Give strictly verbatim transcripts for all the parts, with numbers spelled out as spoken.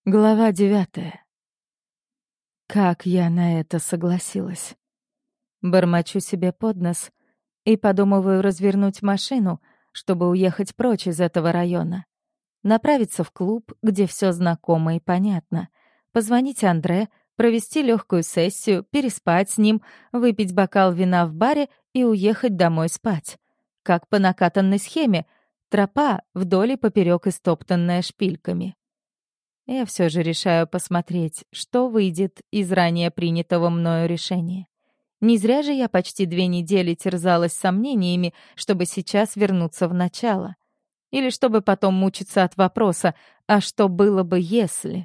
Глава девятая. Как я на это согласилась? Бормочу себе под нос и подумываю развернуть машину, чтобы уехать прочь из этого района. Направиться в клуб, где все знакомо и понятно. Позвонить Андре, провести легкую сессию, переспать с ним, выпить бокал вина в баре и уехать домой спать. Как по накатанной схеме, тропа вдоль и поперек истоптанная шпильками. Я все же решаю посмотреть, что выйдет из ранее принятого мною решения. Не зря же я почти две недели терзалась сомнениями, чтобы сейчас вернуться в начало. Или чтобы потом мучиться от вопроса «а что было бы, если?».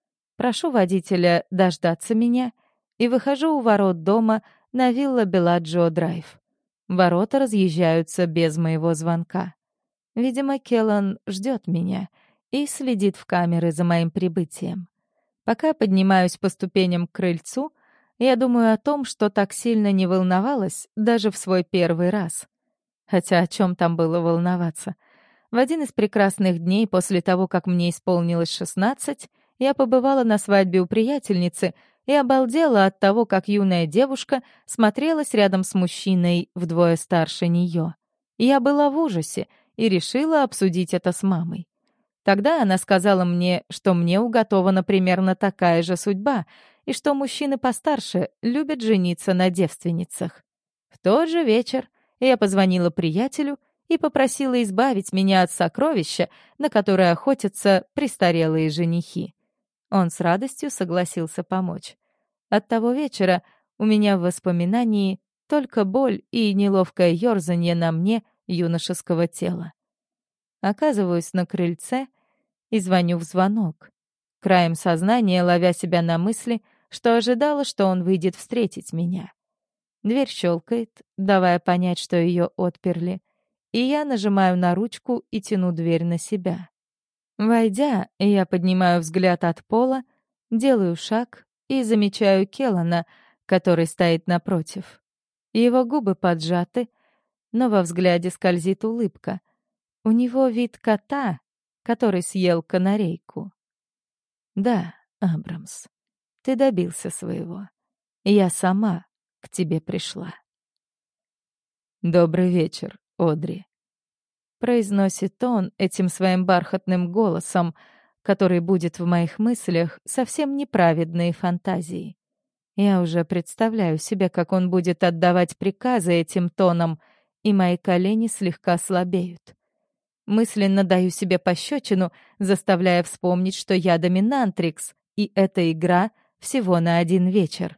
Прошу водителя дождаться меня и выхожу у ворот дома на вилла Беладжио Драйв. Ворота разъезжаются без моего звонка. Видимо, Келлан ждет меня и следит в камеры за моим прибытием. Пока поднимаюсь по ступеням к крыльцу, я думаю о том, что так сильно не волновалась даже в свой первый раз. Хотя о чем там было волноваться? В один из прекрасных дней после того, как мне исполнилось шестнадцать, я побывала на свадьбе у приятельницы и обалдела от того, как юная девушка смотрелась рядом с мужчиной вдвое старше нее. Я была в ужасе и решила обсудить это с мамой. Тогда она сказала мне, что мне уготована примерно такая же судьба, и что мужчины постарше любят жениться на девственницах. В тот же вечер я позвонила приятелю и попросила избавить меня от сокровища, на которое охотятся престарелые женихи. Он с радостью согласился помочь. От того вечера у меня в воспоминании только боль и неловкое ёрзанье на мне юношеского тела. Оказываюсь на крыльце и звоню в звонок. Краем сознания ловя себя на мысли, что ожидала, что он выйдет встретить меня. Дверь щелкает, давая понять, что ее отперли, и я нажимаю на ручку и тяну дверь на себя. Войдя, я поднимаю взгляд от пола, делаю шаг и замечаю Келлана, который стоит напротив. Его губы поджаты, но во взгляде скользит улыбка. У него вид кота, который съел канарейку. Да, Абрамс, ты добился своего. Я сама к тебе пришла. «Добрый вечер, Одри», — произносит он этим своим бархатным голосом, который будет в моих мыслях совсем неправедные фантазии. Я уже представляю себе, как он будет отдавать приказы этим тоном, и мои колени слегка слабеют. Мысленно даю себе пощечину, заставляя вспомнить, что я доминантрикс, и эта игра всего на один вечер.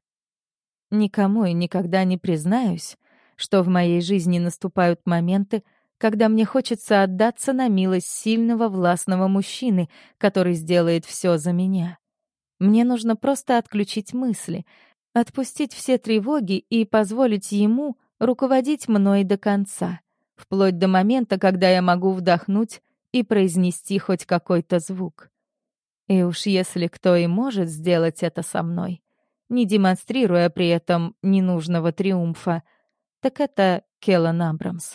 Никому и никогда не признаюсь, что в моей жизни наступают моменты, когда мне хочется отдаться на милость сильного властного мужчины, который сделает все за меня. Мне нужно просто отключить мысли, отпустить все тревоги и позволить ему руководить мной до конца. Вплоть до момента, когда я могу вдохнуть и произнести хоть какой-то звук. И уж если кто и может сделать это со мной, не демонстрируя при этом ненужного триумфа, так это Келлан Абрамс.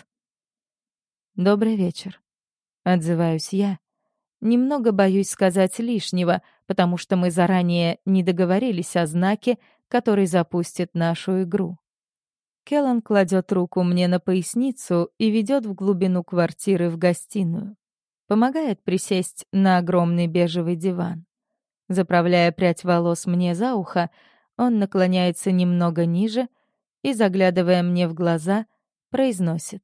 «Добрый вечер», — отзываюсь я. Немного боюсь сказать лишнего, потому что мы заранее не договорились о знаке, который запустит нашу игру. Келлан кладет руку мне на поясницу и ведет в глубину квартиры в гостиную. Помогает присесть на огромный бежевый диван. Заправляя прядь волос мне за ухо, он наклоняется немного ниже и, заглядывая мне в глаза, произносит: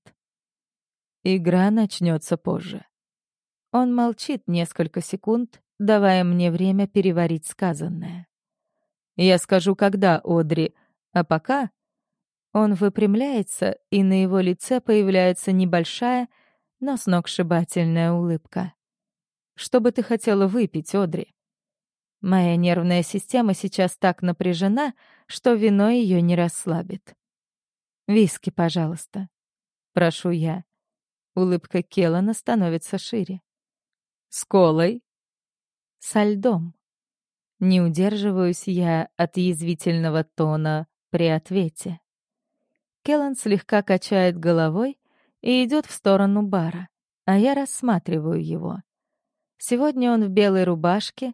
«Игра начнется позже». Он молчит несколько секунд, давая мне время переварить сказанное. «Я скажу, когда, Одри, а пока...» Он выпрямляется, и на его лице появляется небольшая, но сногсшибательная улыбка. «Что бы ты хотела выпить, Одри?» Моя нервная система сейчас так напряжена, что вино ее не расслабит. «Виски, пожалуйста», — прошу я. Улыбка Келлана становится шире. «С колой?» «Со льдом». Не удерживаюсь я от язвительного тона при ответе. Келлан слегка качает головой и идет в сторону бара, а я рассматриваю его. Сегодня он в белой рубашке,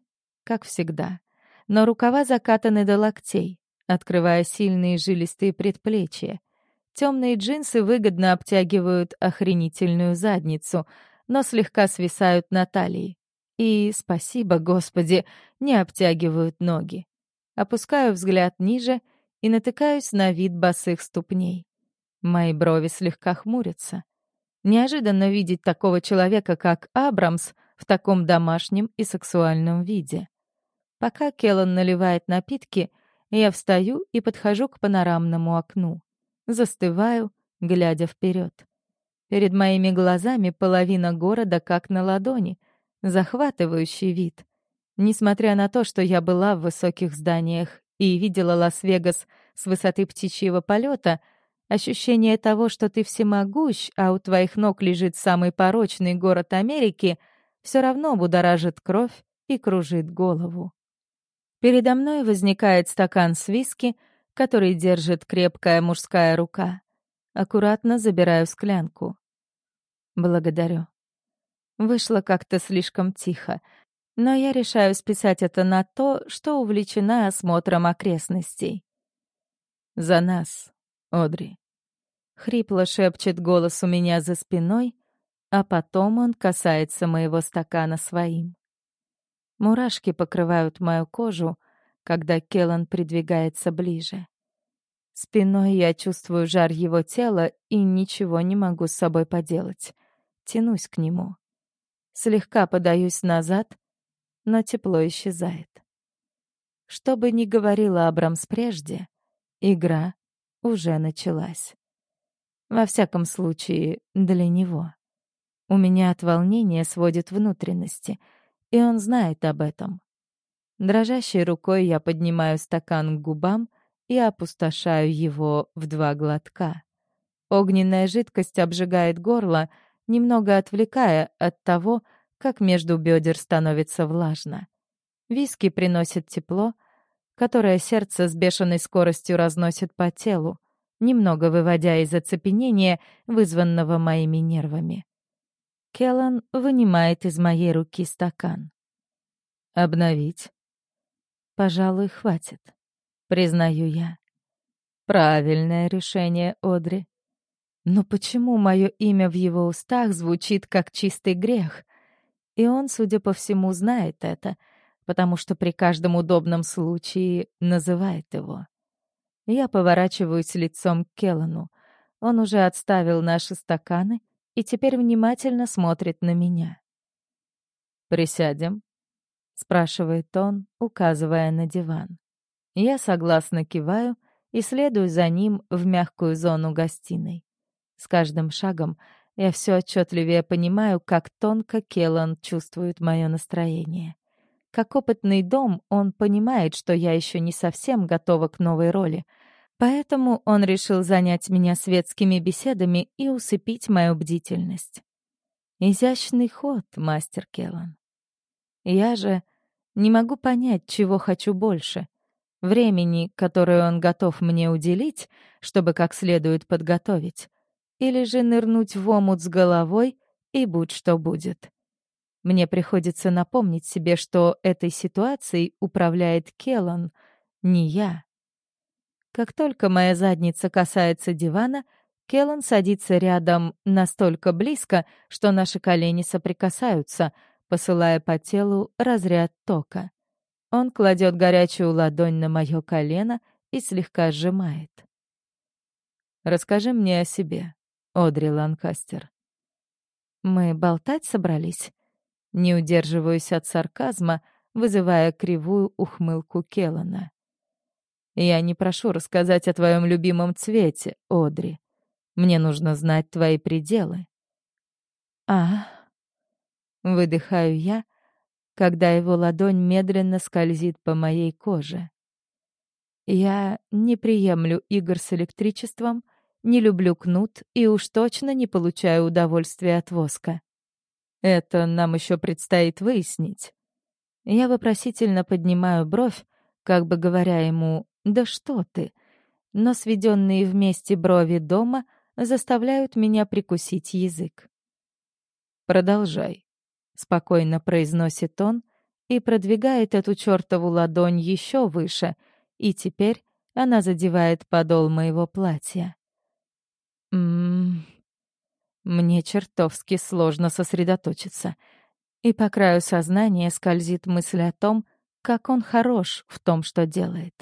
как всегда. Но рукава закатаны до локтей, открывая сильные жилистые предплечья. Темные джинсы выгодно обтягивают охренительную задницу, но слегка свисают на талии. И, спасибо, Господи, не обтягивают ноги. Опускаю взгляд ниже и натыкаюсь на вид босых ступней. Мои брови слегка хмурятся. Неожиданно видеть такого человека, как Абрамс, в таком домашнем и сексуальном виде. Пока Келлан наливает напитки, я встаю и подхожу к панорамному окну. Застываю, глядя вперед. Перед моими глазами половина города как на ладони. Захватывающий вид. Несмотря на то, что я была в высоких зданиях и видела Лас-Вегас с высоты птичьего полета, ощущение того, что ты всемогущ, а у твоих ног лежит самый порочный город Америки, все равно будоражит кровь и кружит голову. Передо мной возникает стакан с виски, который держит крепкая мужская рука. Аккуратно забираю склянку. Благодарю. Вышло как-то слишком тихо, но я решаю списать это на то, что увлечена осмотром окрестностей. «За нас, Одри!» Хрипло шепчет голос у меня за спиной, а потом он касается моего стакана своим. Мурашки покрывают мою кожу, когда Келлан придвигается ближе. Спиной я чувствую жар его тела и ничего не могу с собой поделать. Тянусь к нему. Слегка подаюсь назад, но тепло исчезает. Что бы ни говорила Абрамс прежде, игра уже началась. Во всяком случае, для него. У меня от волнения сводит внутренности, и он знает об этом. Дрожащей рукой я поднимаю стакан к губам и опустошаю его в два глотка. Огненная жидкость обжигает горло, немного отвлекая от того, как между бедер становится влажно. Виски приносит тепло, которое сердце с бешеной скоростью разносит по телу, немного выводя из оцепенения, вызванного моими нервами. Келлан вынимает из моей руки стакан. «Обновить?» «Пожалуй, хватит», — признаю я. «Правильное решение, Одри. Но почему мое имя в его устах звучит как чистый грех? И он, судя по всему, знает это, потому что при каждом удобном случае называет его. Я поворачиваюсь лицом к Келлану. Он уже отставил наши стаканы и теперь внимательно смотрит на меня. «Присядем?» — спрашивает он, указывая на диван. Я согласно киваю и следую за ним в мягкую зону гостиной. С каждым шагом я все отчетливее понимаю, как тонко Келлан чувствует мое настроение. Как опытный дом, он понимает, что я еще не совсем готова к новой роли, поэтому он решил занять меня светскими беседами и усыпить мою бдительность. Изящный ход, мастер Келлан. Я же не могу понять, чего хочу больше. Времени, которое он готов мне уделить, чтобы как следует подготовить, или же нырнуть в омут с головой и будь что будет. Мне приходится напомнить себе, что этой ситуацией управляет Келлан, не я. Как только моя задница касается дивана, Келлан садится рядом настолько близко, что наши колени соприкасаются, посылая по телу разряд тока. Он кладет горячую ладонь на мое колено и слегка сжимает. «Расскажи мне о себе, Одри Ланкастер». «Мы болтать собрались?» Не удерживаюсь от сарказма, вызывая кривую ухмылку Келлана. «Я не прошу рассказать о твоем любимом цвете, Одри. Мне нужно знать твои пределы». «А...» — выдыхаю я, когда его ладонь медленно скользит по моей коже. Я не приемлю игр с электричеством, не люблю кнут и уж точно не получаю удовольствия от воска. Это нам еще предстоит выяснить. Я вопросительно поднимаю бровь, как бы говоря ему «да что ты?», но сведенные вместе брови дома заставляют меня прикусить язык. «Продолжай», — спокойно произносит он, и продвигает эту чертову ладонь еще выше, и теперь она задевает подол моего платья. Ммм... Мне чертовски сложно сосредоточиться, и по краю сознания скользит мысль о том, как он хорош в том, что делает.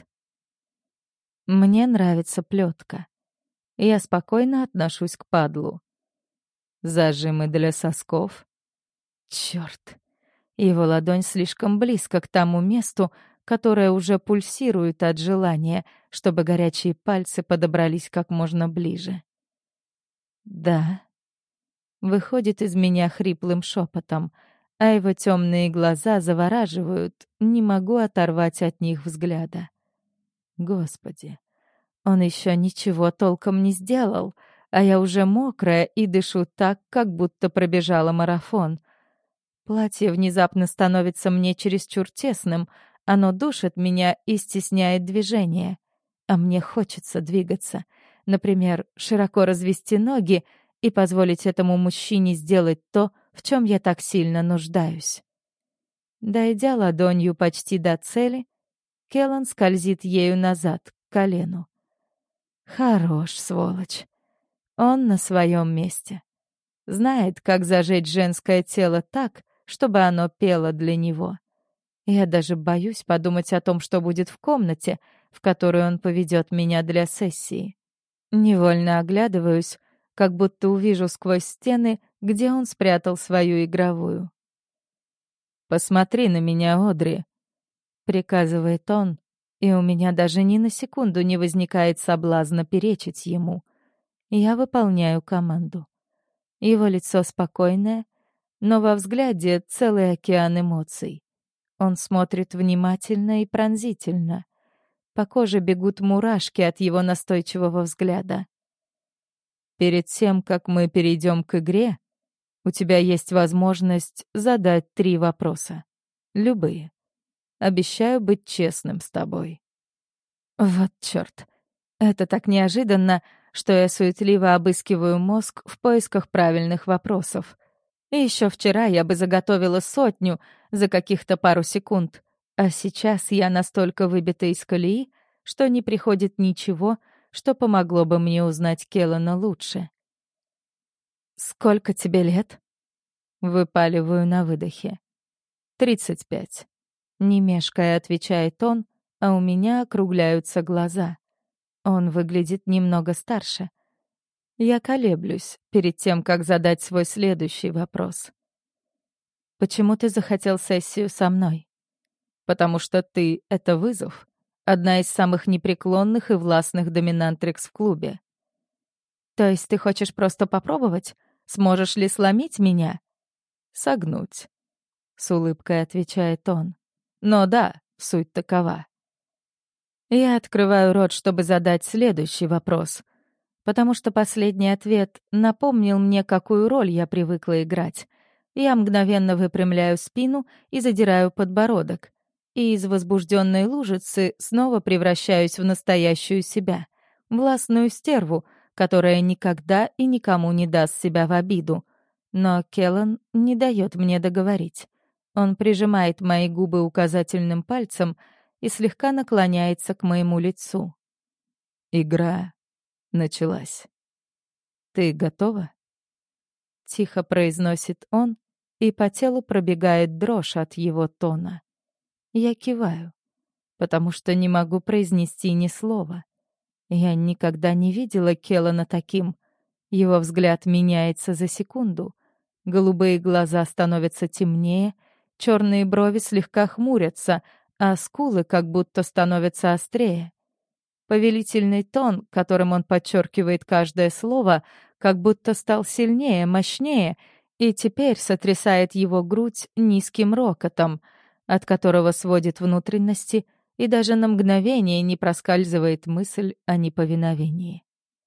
Мне нравится плетка. Я спокойно отношусь к падлу. Зажимы для сосков. Черт! Его ладонь слишком близко к тому месту, которое уже пульсирует от желания, чтобы горячие пальцы подобрались как можно ближе. Да. Выходит из меня хриплым шепотом, а его темные глаза завораживают, не могу оторвать от них взгляда. Господи, он еще ничего толком не сделал, а я уже мокрая и дышу так, как будто пробежала марафон. Платье внезапно становится мне чересчур тесным, оно душит меня и стесняет движение. А мне хочется двигаться. Например, широко развести ноги и позволить этому мужчине сделать то, в чем я так сильно нуждаюсь. Дойдя ладонью почти до цели, Келлан скользит ею назад, к колену. Хорош, сволочь. Он на своем месте. Знает, как зажечь женское тело так, чтобы оно пело для него. Я даже боюсь подумать о том, что будет в комнате, в которую он поведет меня для сессии. Невольно оглядываюсь, как будто увижу сквозь стены, где он спрятал свою игровую. «Посмотри на меня, Одри», — приказывает он, и у меня даже ни на секунду не возникает соблазна перечить ему. Я выполняю команду. Его лицо спокойное, но во взгляде целый океан эмоций. Он смотрит внимательно и пронзительно. По коже бегут мурашки от его настойчивого взгляда. Перед тем, как мы перейдем к игре, у тебя есть возможность задать три вопроса. Любые. Обещаю быть честным с тобой. Вот чёрт. Это так неожиданно, что я суетливо обыскиваю мозг в поисках правильных вопросов. И ещё вчера я бы заготовила сотню за каких-то пару секунд, а сейчас я настолько выбита из колеи, что не приходит ничего, что помогло бы мне узнать Келлана лучше. «Сколько тебе лет?» Выпаливаю на выдохе. «Тридцать пять». Не мешкая, отвечает он, а у меня округляются глаза. Он выглядит немного старше. Я колеблюсь перед тем, как задать свой следующий вопрос. «Почему ты захотел сессию со мной?» «Потому что ты — это вызов. Одна из самых непреклонных и властных доминантрикс в клубе». «То есть ты хочешь просто попробовать? Сможешь ли сломить меня?» «Согнуть», — с улыбкой отвечает он. «Но да, суть такова». Я открываю рот, чтобы задать следующий вопрос, потому что последний ответ напомнил мне, какую роль я привыкла играть. Я мгновенно выпрямляю спину и задираю подбородок, и из возбужденной лужицы снова превращаюсь в настоящую себя, властную стерву, которая никогда и никому не даст себя в обиду. Но Келлан не дает мне договорить. Он прижимает мои губы указательным пальцем и слегка наклоняется к моему лицу. «Игра началась. Ты готова?» Тихо произносит он, и по телу пробегает дрожь от его тона. Я киваю, потому что не могу произнести ни слова. Я никогда не видела Келлана таким. Его взгляд меняется за секунду. Голубые глаза становятся темнее, черные брови слегка хмурятся, а скулы как будто становятся острее. Повелительный тон, которым он подчеркивает каждое слово, как будто стал сильнее, мощнее, и теперь сотрясает его грудь низким рокотом, от которого сводит внутренности, и даже на мгновение не проскальзывает мысль о неповиновении.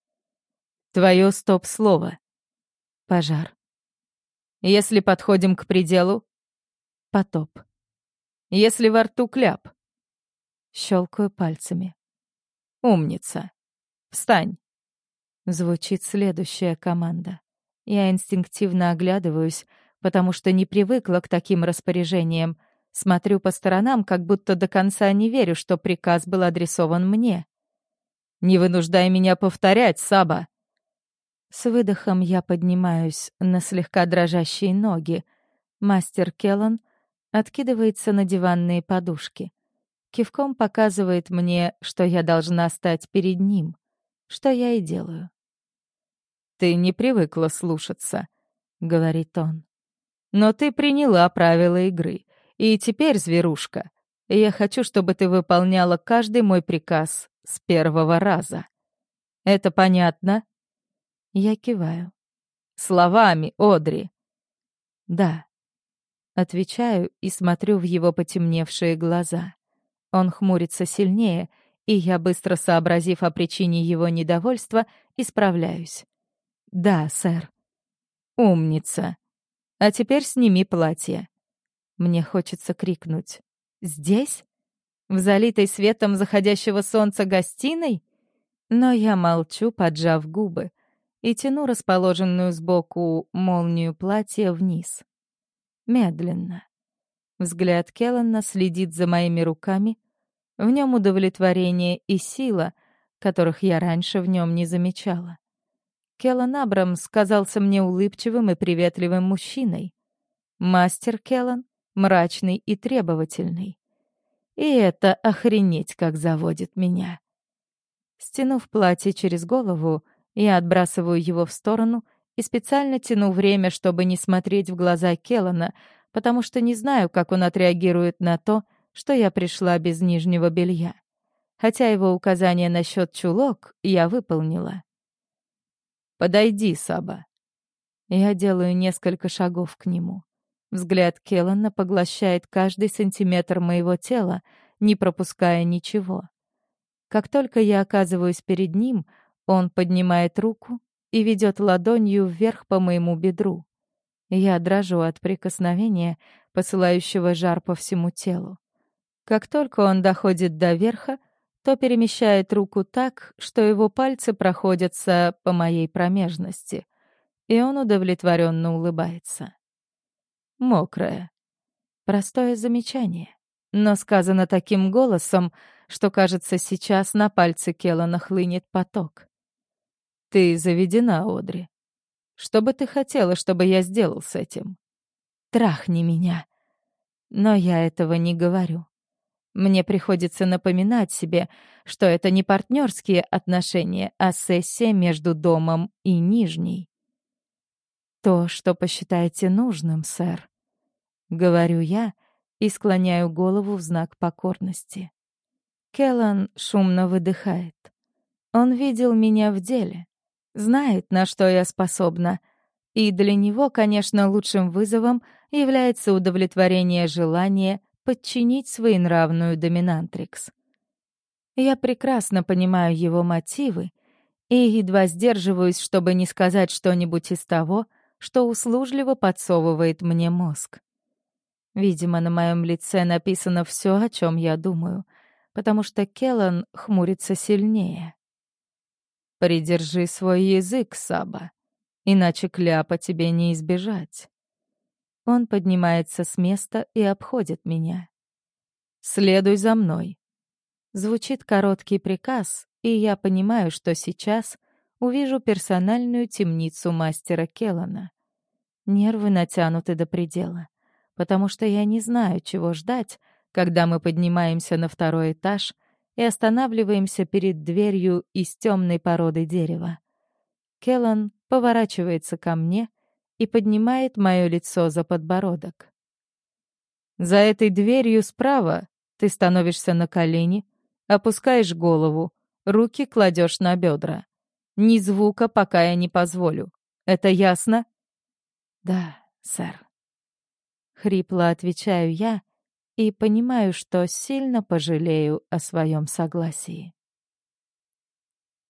Твое стоп-слово. Пожар. Если подходим к пределу — потоп. Если во рту кляп. Щелкаю пальцами. Умница. Встань. Звучит следующая команда. Я инстинктивно оглядываюсь, потому что не привыкла к таким распоряжениям. Смотрю по сторонам, как будто до конца не верю, что приказ был адресован мне. «Не вынуждай меня повторять, Саба!» С выдохом я поднимаюсь на слегка дрожащие ноги. Мастер Келлан откидывается на диванные подушки. Кивком показывает мне, что я должна стать перед ним, что я и делаю. «Ты не привыкла слушаться», — говорит он. «Но ты приняла правила игры, и теперь, зверушка, я хочу, чтобы ты выполняла каждый мой приказ с первого раза. Это понятно?» Я киваю. «Словами, Одри!» «Да». Отвечаю и смотрю в его потемневшие глаза. Он хмурится сильнее, и я, быстро сообразив о причине его недовольства, исправляюсь. «Да, сэр». «Умница. А теперь сними платье». Мне хочется крикнуть. «Здесь? В залитой светом заходящего солнца гостиной?» Но я молчу, поджав губы, и тяну расположенную сбоку молнию платья вниз. Медленно. Взгляд Келлана следит за моими руками. В нем удовлетворение и сила, которых я раньше в нем не замечала. Келлан Абрамс казался мне улыбчивым и приветливым мужчиной. Мастер Келлан — мрачный и требовательный. И это охренеть как заводит меня. Стянув платье через голову, я отбрасываю его в сторону и специально тяну время, чтобы не смотреть в глаза Келлана, потому что не знаю, как он отреагирует на то, что я пришла без нижнего белья. Хотя его указание насчет чулок я выполнила. «Подойди, Саба». Я делаю несколько шагов к нему. Взгляд Келлана поглощает каждый сантиметр моего тела, не пропуская ничего. Как только я оказываюсь перед ним, он поднимает руку и ведет ладонью вверх по моему бедру. Я дрожу от прикосновения, посылающего жар по всему телу. Как только он доходит до верха, то перемещает руку так, что его пальцы проходятся по моей промежности, и он удовлетворенно улыбается. Мокрая. Простое замечание, но сказано таким голосом, что, кажется, сейчас на пальцы Келлана хлынет поток. «Ты заведена, Одри. Что бы ты хотела, чтобы я сделал с этим?» «Трахни меня». Но я этого не говорю. Мне приходится напоминать себе, что это не партнерские отношения, а сессия между домом и нижней. «То, что посчитаете нужным, сэр», — говорю я и склоняю голову в знак покорности. Келлан шумно выдыхает. Он видел меня в деле, знает, на что я способна, и для него, конечно, лучшим вызовом является удовлетворение желания подчинить своенравную доминантрикс. Я прекрасно понимаю его мотивы и едва сдерживаюсь, чтобы не сказать что-нибудь из того, что услужливо подсовывает мне мозг. Видимо, на моем лице написано все, о чем я думаю, потому что Келлан хмурится сильнее. «Придержи свой язык, Саба, иначе кляпа тебе не избежать». Он поднимается с места и обходит меня. «Следуй за мной». Звучит короткий приказ, и я понимаю, что сейчас увижу персональную темницу мастера Келлана. Нервы натянуты до предела, потому что я не знаю, чего ждать, когда мы поднимаемся на второй этаж и останавливаемся перед дверью из темной породы дерева. Келлан поворачивается ко мне и поднимает мое лицо за подбородок. «За этой дверью справа ты становишься на колени, опускаешь голову, руки кладешь на бедра. Ни звука, пока я не позволю. Это ясно?» «Да, сэр». Хрипло отвечаю я и понимаю, что сильно пожалею о своем согласии.